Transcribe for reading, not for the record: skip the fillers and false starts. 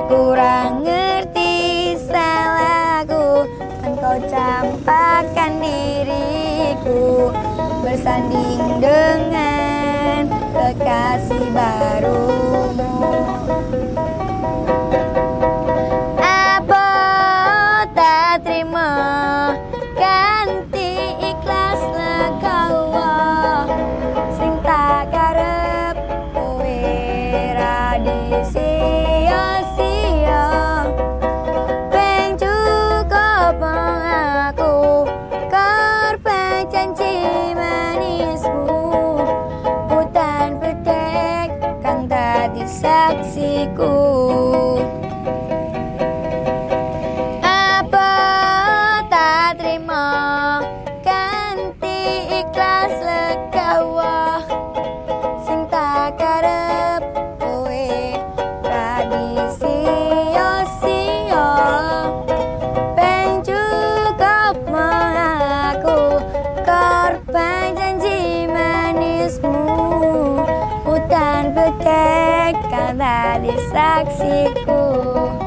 kurang ngerti salahku, engkau campakkan diriku bersanding dengan kekasih barumu. Apa tak terima ganti ikhlas legawa, sing tak karep kowe ra disia-sia. Ben cukup aku korban janji manismu, hutan bedek kang dadi saksiku. Apa tak terima ganti ikhlas legawa, sing tak karep kowe ra disia-sia. Ben cukup aku korban janji manismu, hutan bedek kang dadi saksiku.